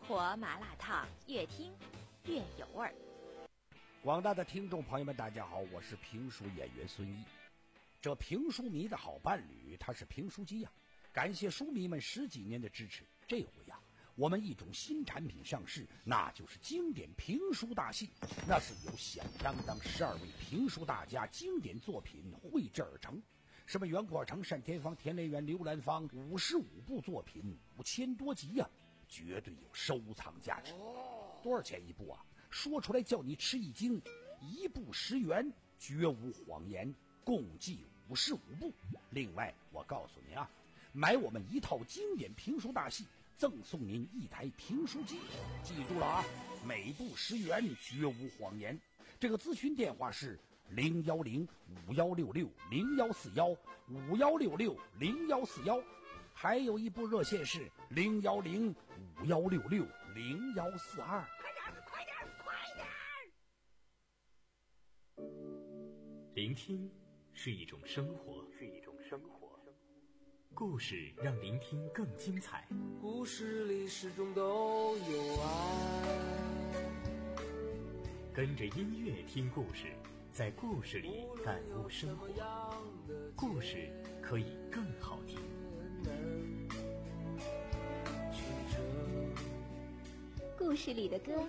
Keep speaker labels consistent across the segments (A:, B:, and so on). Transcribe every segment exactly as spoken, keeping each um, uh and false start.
A: 活麻辣烫，越听越有味儿。
B: 广大的听众朋友们大家好，我是评书演员孙一。这评书迷的好伴侣他是评书机呀、啊，感谢书迷们十几年的支持。这回呀、啊，我们一种新产品上市，那就是经典评书大戏。那是由响当当十二位评书大家经典作品绘制而成，什么袁阔成、单田芳、田连元、刘兰芳，五十五部作品，五千多集呀、啊，绝对有收藏价值。多少钱一部啊？说出来叫你吃一惊，一部十元，绝无谎言，共计五十五部。另外我告诉您啊，买我们一套经典评书大戏，赠送您一台评书机。记住了啊，每部十元，绝无谎言。这个咨询电话是零幺零五幺六六零幺四幺五幺六六零幺四幺，还有一部热线是零幺零五幺六六零幺四二。
C: 快点快点！
D: 聆听是一种生活，是一种生活。故事让聆听更精彩。
E: 故事里始终都有爱。
D: 跟着音乐听故事，在故事里感悟生活。故事可以更好听。
A: 故事里的歌。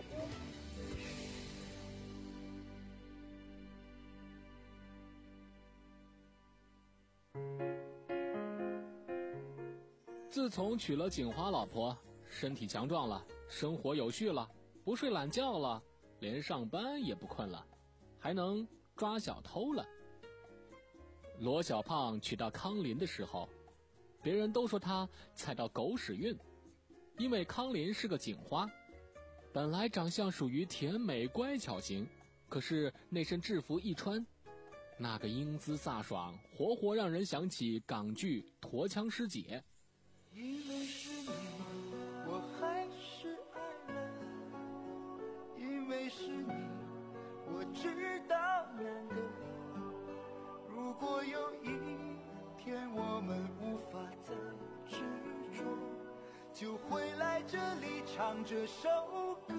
F: 自从娶了警花老婆，身体强壮了，生活有序了，不睡懒觉了，连上班也不困了，还能抓小偷了。罗小胖娶到康林的时候，别人都说他踩到狗屎运，因为康林是个警花，本来长相属于甜美乖巧型，可是那身制服一穿，那个英姿飒爽，活活让人想起港剧《驼枪师姐》。
G: 因为是你，我还是爱了，因为是你，我知道难得。如果有一天我们无法再执着，就回来这里唱这首歌。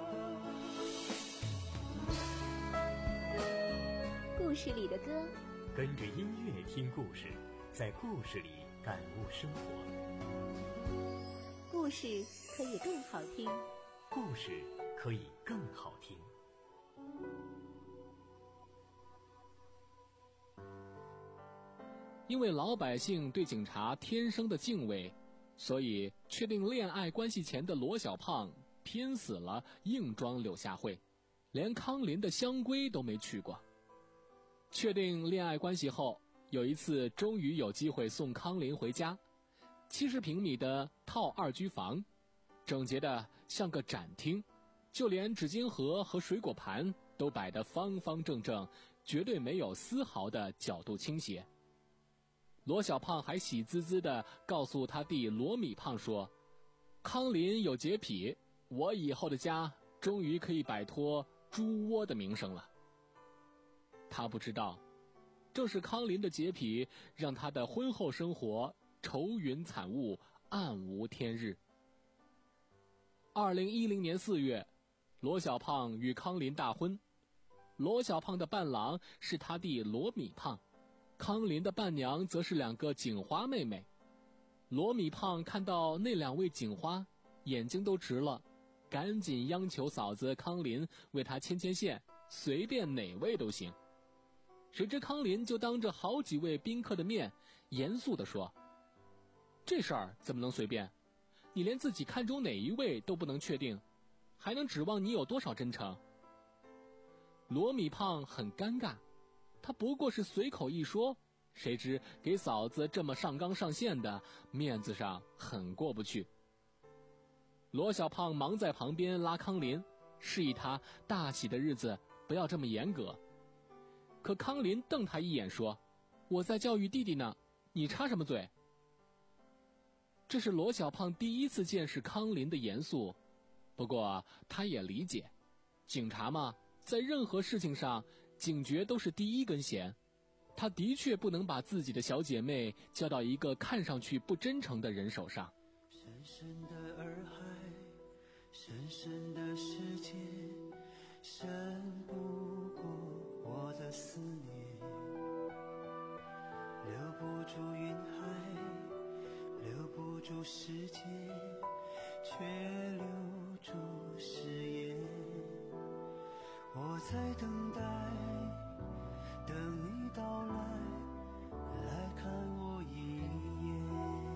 A: 故事里的歌，
D: 跟着音乐听故事，在故事里感悟生活。
A: 故事可以更好听，
D: 故事可以更好听。
F: 因为老百姓对警察天生的敬畏，所以确定恋爱关系前的罗小胖拼死了硬装柳下惠，连康林的香闺都没去过。确定恋爱关系后，有一次终于有机会送康林回家，七十平米的套二居房，整洁的像个展厅，就连纸巾盒和水果盘都摆得方方正正，绝对没有丝毫的角度倾斜。罗小胖还喜滋滋地告诉他弟罗米胖说，康林有洁癖，我以后的家终于可以摆脱猪窝的名声了。他不知道，正是康林的洁癖让他的婚后生活愁云惨雾，暗无天日。二零一零年四月，罗小胖与康林大婚。罗小胖的伴郎是他弟罗米胖，康林的伴娘则是两个警花妹妹。罗米胖看到那两位警花，眼睛都直了，赶紧央求嫂子康林为他牵牵线，随便哪位都行。谁知康林就当着好几位宾客的面严肃地说，这事儿怎么能随便？你连自己看中哪一位都不能确定，还能指望你有多少真诚？罗米胖很尴尬，他不过是随口一说，谁知给嫂子这么上纲上线的，面子上很过不去。罗小胖忙在旁边拉康林，示意他大喜的日子不要这么严格。可康林瞪他一眼说，我在教育弟弟呢，你插什么嘴？这是罗小胖第一次见识康林的严肃，不过他也理解，警察嘛，在任何事情上警觉都是第一根弦，他的确不能把自己的小姐妹交到一个看上去不真诚的人手上。
G: 深深的洱海深的世界深不过我的思念，留不住云海，留不住时间，却留住誓言。我在等待，等你到来，来看我一眼。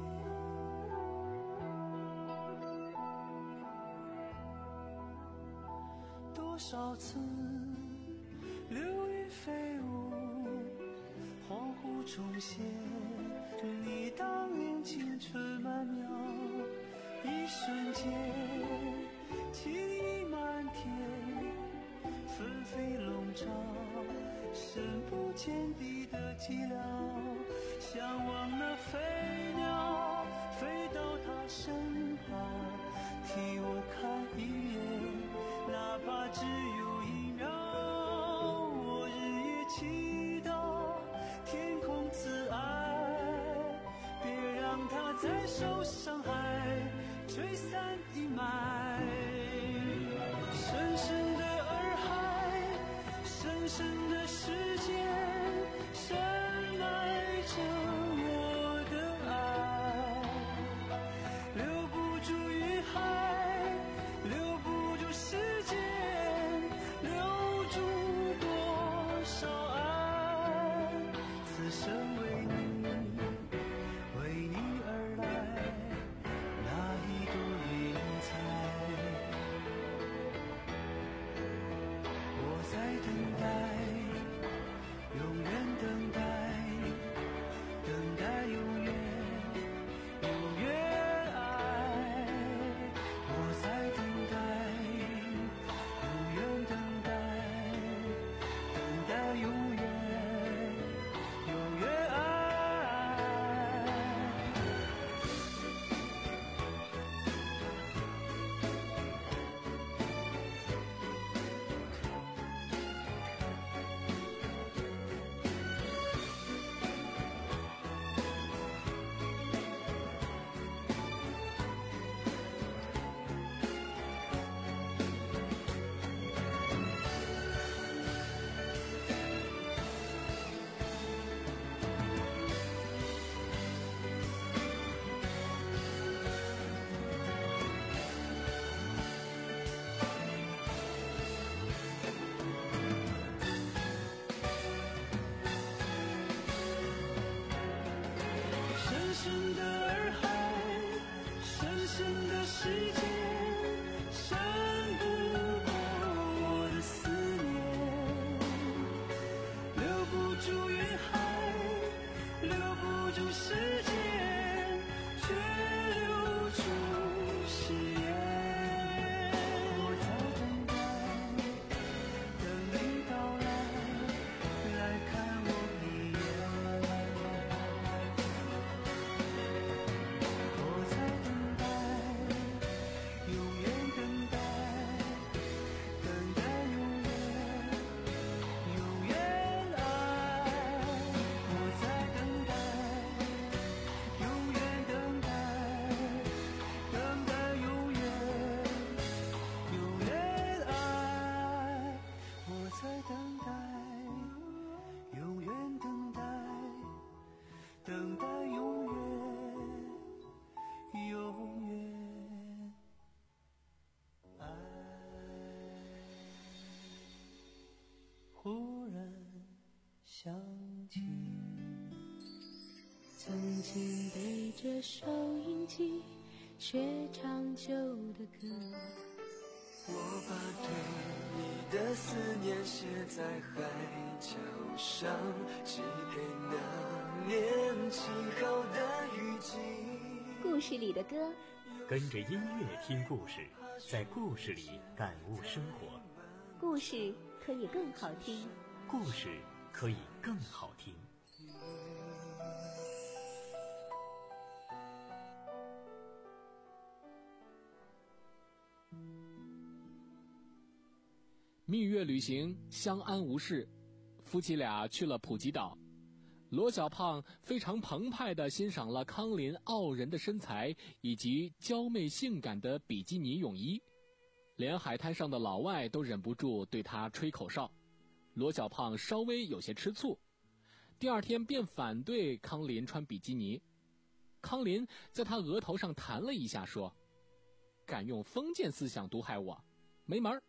G: 多少次流云飞舞，恍惚重现你当年青春曼妙，一瞬间情意漫天，纷飞笼罩，深不见底的寂寥。向往那飞鸟飞到他身旁，替我看一眼，哪怕只有一秒。我日夜祈祷天空慈爱，别让它在受伤害吹散阴霾。深深的洱海，深深的时间，深埋着我的爱。留不住云海，留不住时间，留住多少爱。此生为你，为你而来，那一朵云彩。我在等待，永远等待，等待永远，永远爱。我在等待，永远等待，等待永远，永远爱。深深的洱海，深深的时间，深不过我的思念。留不住云海，留不住时间，却留住誓言。我在等待，等你到来，来看我一眼。我在等待，永远等待，等待永远，永远爱。我在等待，永远等待，等待永远，永远爱。我在等待，永远等待，等待永远。永远爱。忽然想起，
H: 曾经背着收音机学唱旧的歌，
G: 我把对你的思念写在海角上，寄给那年轻好的雨季。
A: 故事里的歌，
D: 跟着音乐听故事，在故事里感悟生活。
A: 故事可以更好听。
D: 故事可以更好听。
F: 蜜月旅行相安无事，夫妻俩去了普吉岛。罗小胖非常澎湃地欣赏了康林傲人的身材以及娇媚性感的比基尼泳衣。 连海滩上的老外都忍不住对他吹口哨。罗小胖稍微有些吃醋，第二天便反对康林穿比基尼。康林在他额头上弹了一下，说：“敢用封建思想毒害我，没门儿。”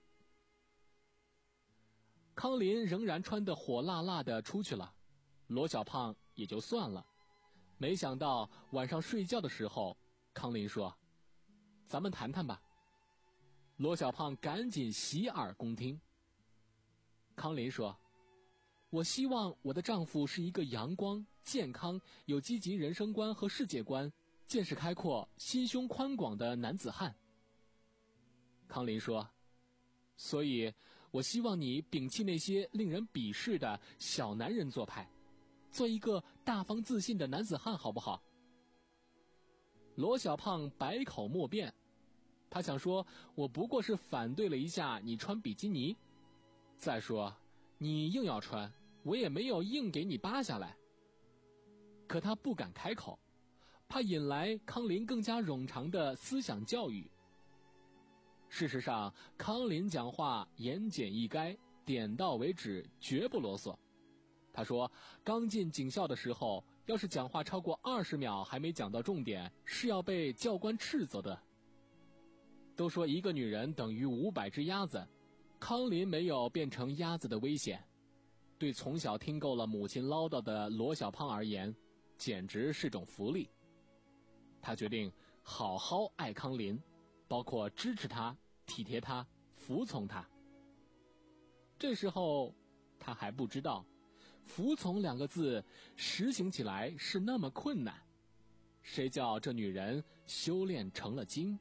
F: 康林仍然穿得火辣辣的出去了，罗小胖也就算了。没想到晚上睡觉的时候，康林说：“咱们谈谈吧。”罗小胖赶紧洗耳恭听。康林说：“我希望我的丈夫是一个阳光、健康、有积极人生观和世界观、见识开阔、心胸宽广的男子汉。”康林说：“所以我希望你摒弃那些令人鄙视的小男人做派，做一个大方自信的男子汉，好不好？”罗小胖百口莫辩，他想说：“我不过是反对了一下你穿比基尼，再说你硬要穿，我也没有硬给你扒下来。”可他不敢开口，怕引来康林更加冗长的思想教育。事实上，康林讲话言简意赅，点到为止，绝不啰嗦。他说，刚进警校的时候，要是讲话超过二十秒还没讲到重点，是要被教官斥责的。都说一个女人等于五百只鸭子，康林没有变成鸭子的危险。对从小听够了母亲唠叨的罗小胖而言，简直是种福利。他决定好好爱康林，包括支持他、体贴他、服从他。这时候他还不知道，服从两个字实行起来是那么困难，谁叫这女人修炼成了精。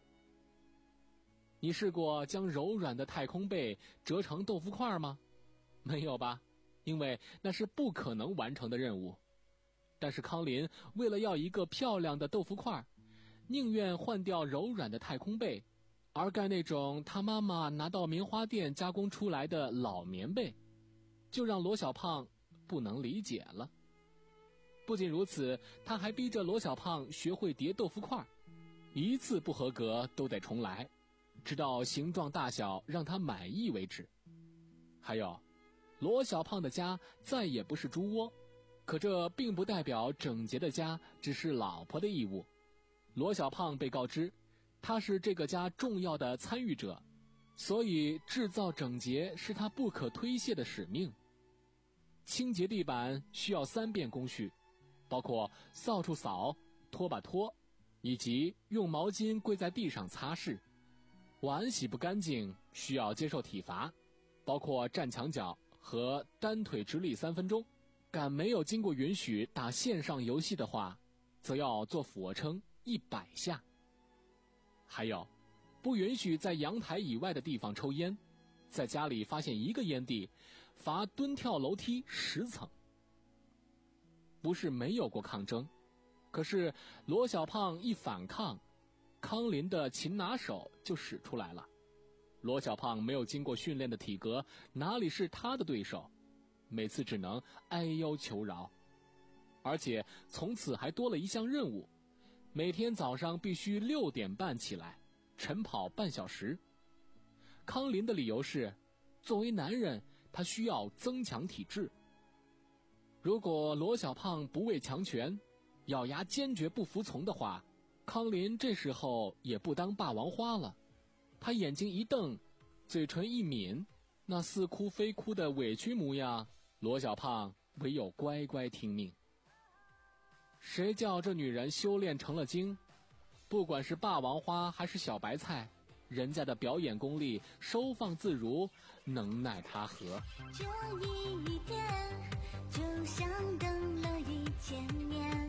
F: 你试过将柔软的太空被折成豆腐块吗？没有吧，因为那是不可能完成的任务。但是康林为了要一个漂亮的豆腐块，宁愿换掉柔软的太空被，而盖那种他妈妈拿到棉花店加工出来的老棉被，就让罗小胖不能理解了。不仅如此，他还逼着罗小胖学会叠豆腐块，一次不合格都得重来，直到形状大小让他满意为止。还有，罗小胖的家再也不是猪窝，可这并不代表整洁的家只是老婆的义务。罗小胖被告知，他是这个家重要的参与者，所以制造整洁是他不可推卸的使命。清洁地板需要三遍工序，包括扫帚扫、拖把拖，以及用毛巾跪在地上擦拭。碗洗不干净需要接受体罚，包括站墙角和单腿直立三分钟。敢没有经过允许打线上游戏的话，则要做俯卧撑一百下。还有，不允许在阳台以外的地方抽烟，在家里发现一个烟蒂，罚蹲跳楼梯十层。不是没有过抗争，可是罗小胖一反抗，康林的擒拿手就使出来了。罗小胖没有经过训练的体格，哪里是他的对手？每次只能哀腰求饶。而且从此还多了一项任务，每天早上必须六点半起来，晨跑半小时。康林的理由是，作为男人，他需要增强体质。如果罗小胖不畏强权，咬牙坚决不服从的话，康林这时候也不当霸王花了。他眼睛一瞪，嘴唇一抿，那似哭非哭的委屈模样，罗小胖唯有乖乖听命。谁叫这女人修炼成了精？不管是霸王花还是小白菜，人家的表演功力收放自如，能奈他何？
H: 这一天就像等了一千年，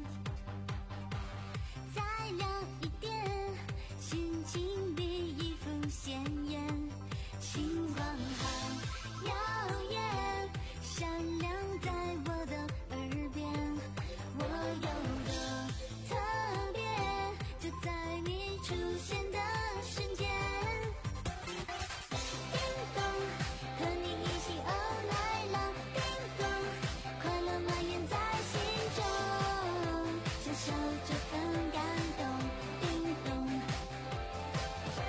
H: 再亮一点，心情比一幅鲜艳，星光好耀眼，闪亮在我的耳边，我有个特别，就在你出现的瞬间。叮咚，和你一起哦来了，叮咚，快乐蔓延在心中，享受这份感动。叮咚，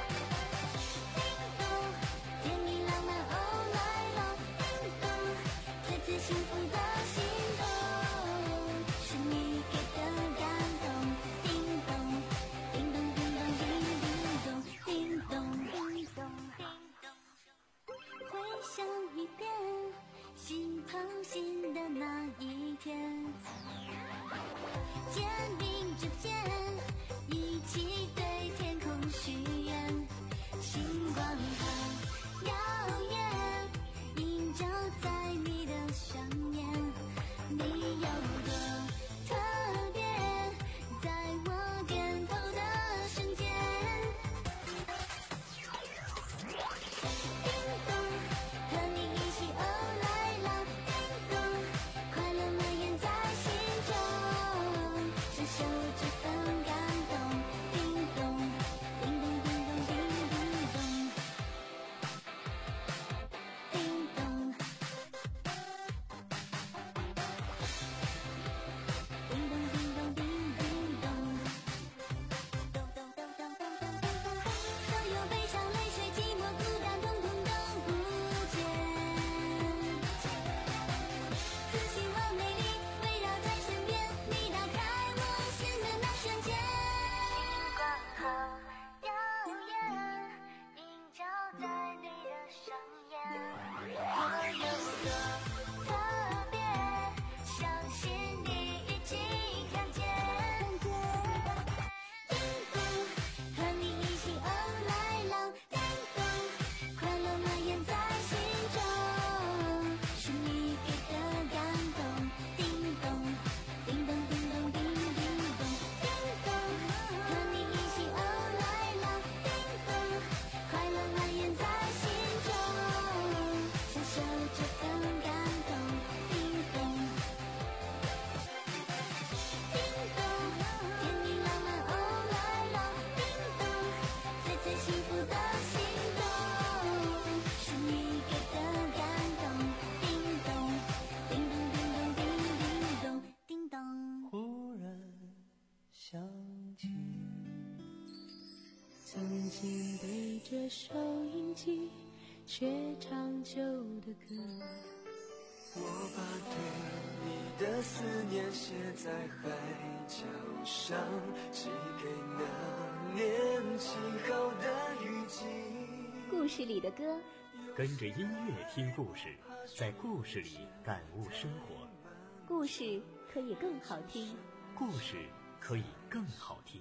H: 曾经对着收音机学唱旧的歌，
E: 我把对你的思念写在海角上，寄给那年轻好的雨季。
A: 故事里的歌，
D: 跟着音乐听故事，在故事里感悟生活。
A: 故事可以更好听，
D: 故事可以更好听。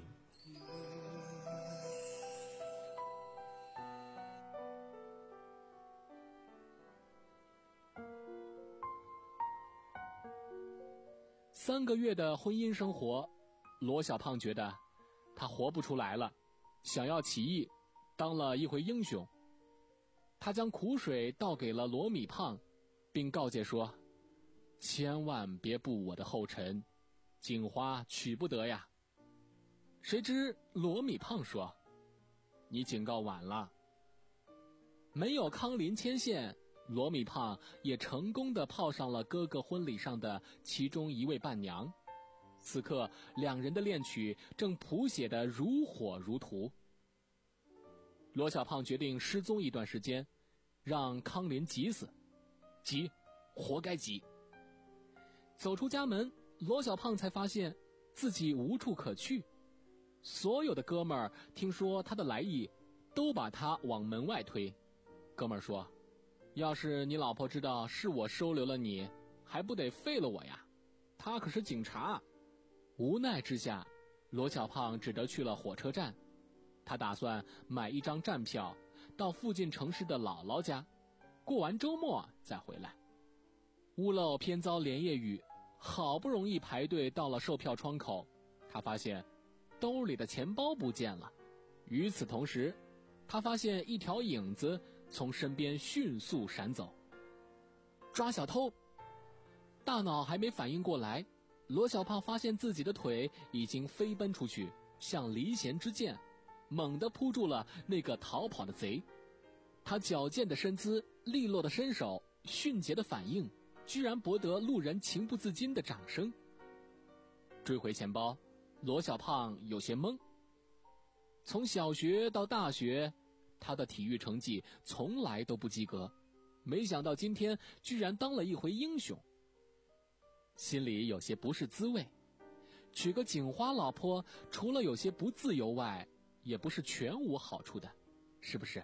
F: 三个月的婚姻生活，罗小胖觉得他活不出来了，想要起义，当了一回英雄。他将苦水倒给了罗米胖，并告诫说：千万别步我的后尘，锦花娶不得呀。谁知罗米胖说：你警告晚了。没有康林牵线，罗米胖也成功地泡上了哥哥婚礼上的其中一位伴娘。此刻两人的恋曲正谱写得如火如荼。罗小胖决定失踪一段时间，让康林急死，急，活该急。走出家门，罗小胖才发现自己无处可去。所有的哥们儿听说他的来意，都把他往门外推。哥们儿说：要是你老婆知道是我收留了你，还不得废了我呀？他可是警察。无奈之下，罗小胖只得去了火车站。他打算买一张站票，到附近城市的姥姥家，过完周末再回来。屋漏偏遭连夜雨，好不容易排队到了售票窗口，他发现兜里的钱包不见了。与此同时，他发现一条影子从身边迅速闪走。抓小偷！大脑还没反应过来，罗小胖发现自己的腿已经飞奔出去，像离弦之箭，猛地扑住了那个逃跑的贼。他矫健的身姿，利落的身手，迅捷的反应，居然博得路人情不自禁的掌声。追回钱包，罗小胖有些懵。从小学到大学，他的体育成绩从来都不及格，没想到今天居然当了一回英雄，心里有些不是滋味。娶个警花老婆，除了有些不自由外，也不是全无好处的，是不是？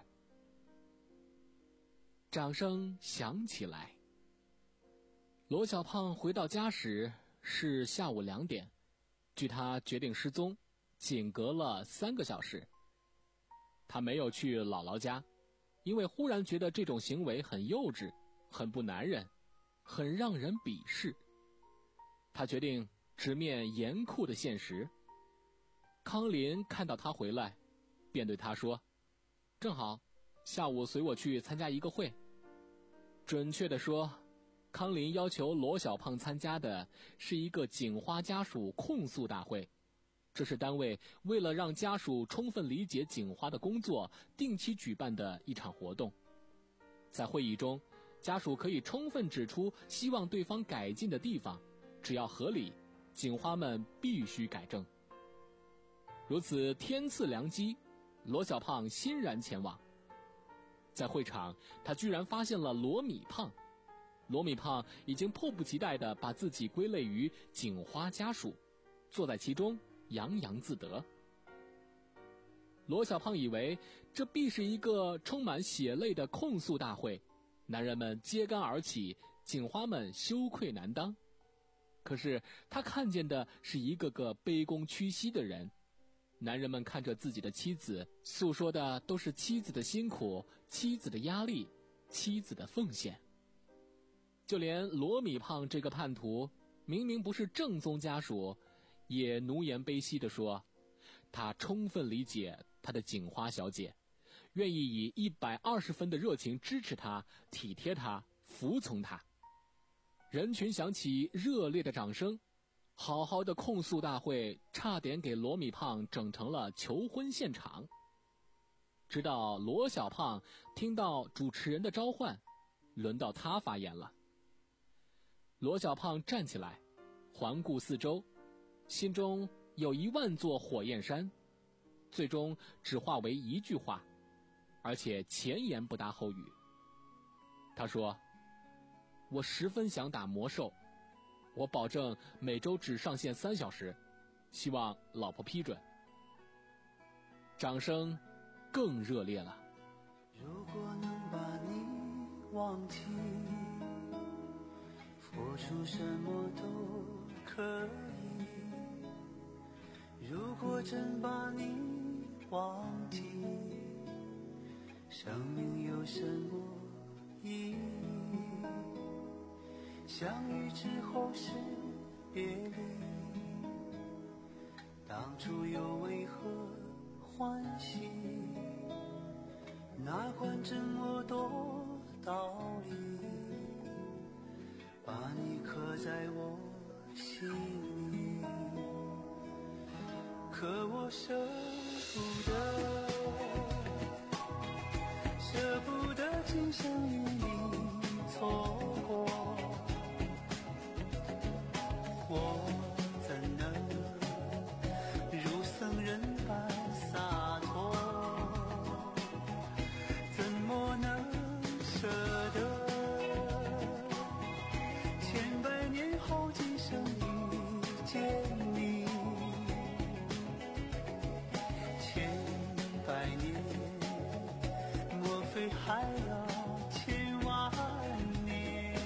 F: 掌声响起来。罗小胖回到家时是下午两点，距他决定失踪仅隔了三个小时。他没有去姥姥家，因为忽然觉得这种行为很幼稚，很不男人，很让人鄙视。他决定直面严酷的现实。康林看到他回来，便对他说：正好，下午随我去参加一个会。准确地说，康林要求罗小胖参加的是一个警花家属控诉大会。这是单位为了让家属充分理解警花的工作，定期举办的一场活动。在会议中，家属可以充分指出希望对方改进的地方，只要合理，警花们必须改正。如此天赐良机，罗小胖欣然前往。在会场，他居然发现了罗米胖。罗米胖已经迫不及待地把自己归类于警花家属，坐在其中洋洋自得。罗小胖以为这必是一个充满血泪的控诉大会，男人们揭竿而起，警花们羞愧难当。可是他看见的是一个个卑躬屈膝的人，男人们看着自己的妻子，诉说的都是妻子的辛苦，妻子的压力，妻子的奉献。就连罗米胖这个叛徒，明明不是正宗家属，也奴颜卑膝地说，他充分理解他的警花小姐，愿意以一百二十分的热情支持他，体贴他，服从他。人群响起热烈的掌声，好好的控诉大会差点给罗米胖整成了求婚现场。直到罗小胖听到主持人的召唤，轮到他发言了。罗小胖站起来，环顾四周，心中有一万座火焰山， 最终只化为一句话，而且前言不搭后语。他说：我十分想打魔兽，我保证每周只上线三小时，希望老婆批准。掌声更热烈了。
G: 如果能把你忘记，付出什么都可以。如果真把你忘记，生命有什么意义？相遇之后是别离，当初又为何欢喜？哪管这么多道理，把你刻在我心里。可我舍不得，舍不得今生与你错过，我怎能如僧人般洒脱？怎么能舍得千百年后今生遇见你？千百年，莫非还要千万年？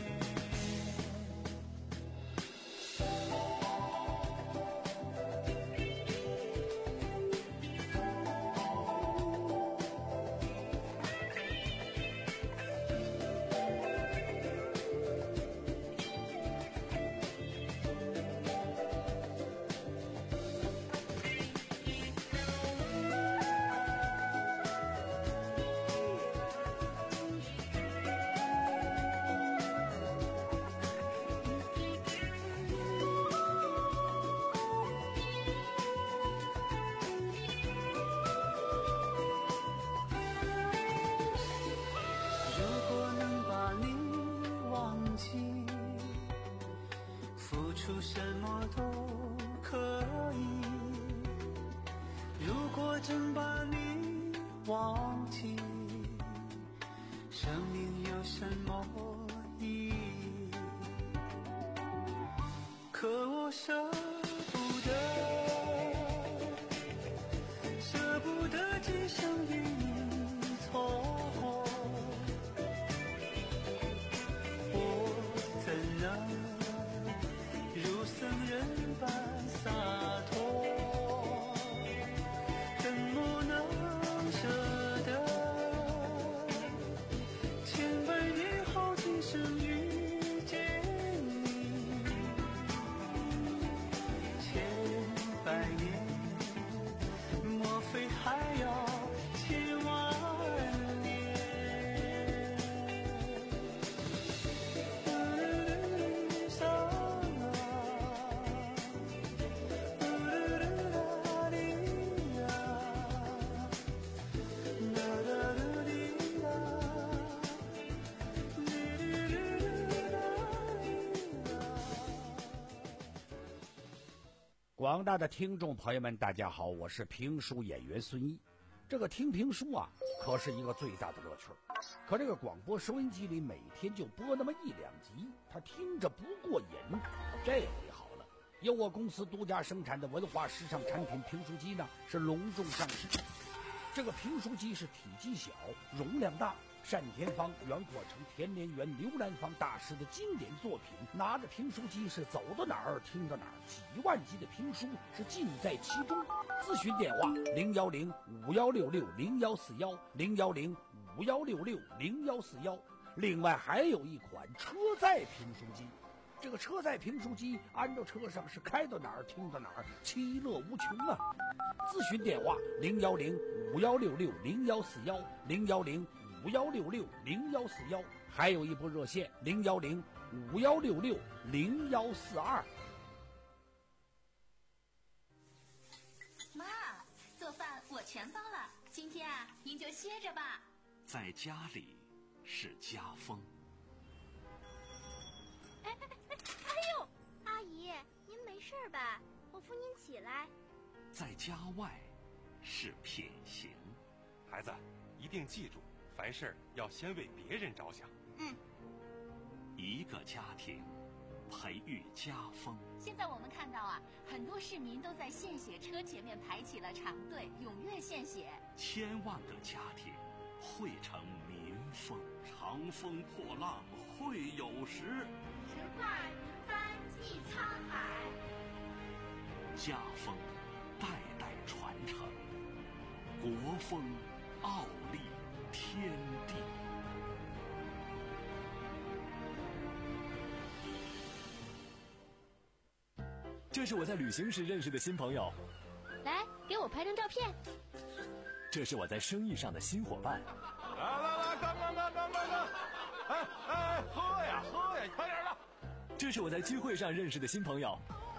G: 出什么都可以。如果真把你忘记，生命有什么意义？可我舍不得，舍不得今生与你错过，我怎能如僧人般洒脱？怎么能舍得千百年后今生遇见你？千百年，莫非还要千万年？
B: 广大的听众朋友们，大家好，我是评书演员孙一。这个听评书啊，可是一个最大的乐趣。可这个广播收音机里每天就播那么一两集，他听着不过瘾。这回好了，由我公司独家生产的文化时尚产品评书机呢，是隆重上市。这个评书机是体积小，容量大，单田芳、袁阔成、田连元、刘兰芳大师的经典作品，拿着评书机是走到哪儿听到哪儿，几万集的评书是尽在其中。咨询电话零幺零五幺六六零幺四幺零幺零五幺六六零幺四幺。另外还有一款车载评书机，这个车载评书机安到车上是开到哪儿听到哪儿，其乐无穷啊！咨询电话零幺零五幺六六零幺四幺零幺零五幺六六零幺四幺，还有一部热线零幺零五幺六六零幺四二。
A: 妈，做饭我全包了，今天啊，您就歇着吧。
I: 在家里是家风。
H: 哎哎哎哎呦，阿姨，您没事吧？我扶您起来。
I: 在家外是品行。
J: 孩子，一定记住，凡事要先为别人着想。
A: 嗯。
I: 一个家庭培育家风。
A: 现在我们看到啊，很多市民都在献血车前面排起了长队，踊跃献血。
I: 千万个家庭汇成民风，长风破浪会有时。
C: 直挂云帆济沧海。
I: 家风代代传承，国风傲立天地。
D: 这是我在旅行时认识的新朋友，
K: 来给我拍张照片。
D: 这是我在生意上的新伙伴。
J: 来来来，干干干干干干！哎哎，喝呀喝呀，快点的！
D: 这是我在聚会上认识的新朋友。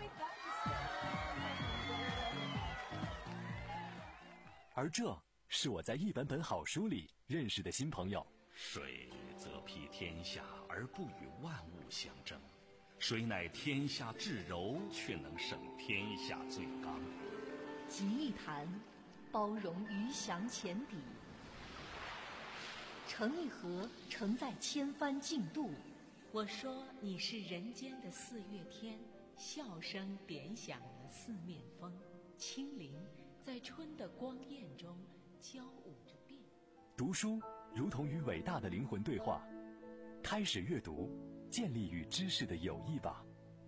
D: 而这是我在一本本好书里认识的新朋友。
I: 水则披天下而不与万物相争，水乃天下至柔，却能胜天下最刚。
L: 集一坛，包容鱼翔浅底；盛一盒，盛在千帆竞渡。
M: 我说你是人间的四月天，笑声点响了四面风，清灵在春的光艳中交舞着变。
D: 读书如同与伟大的灵魂对话，开始阅读，建立与知识的友谊吧。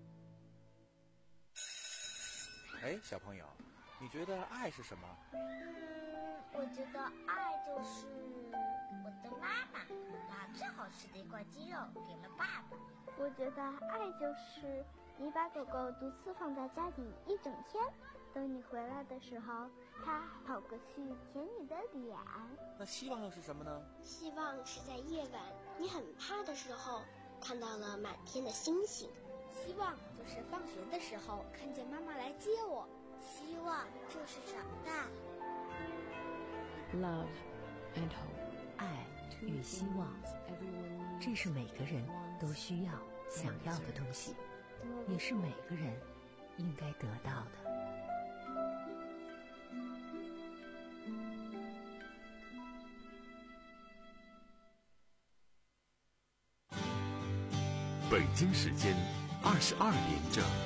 N: 哎，小朋友，你觉得爱是什么？
C: 嗯，我觉得爱就是我的妈妈把最好吃的一块鸡肉给了爸爸。
O: 我觉得爱就是你把狗狗独自放在家里一整天，等你回来的时候，它跑过去舔你的脸。
N: 那希望又是什么呢？
P: 希望是在夜晚你很怕的时候，看到了满天的星星。
O: 希望就是放学的时候看见妈妈来接我。
C: 希望就是长大。
Q: Love and hope， 爱与希望，这是每个人都需要、想要的东西，也是每个人应该得到的。
D: 北京时间二十二点整。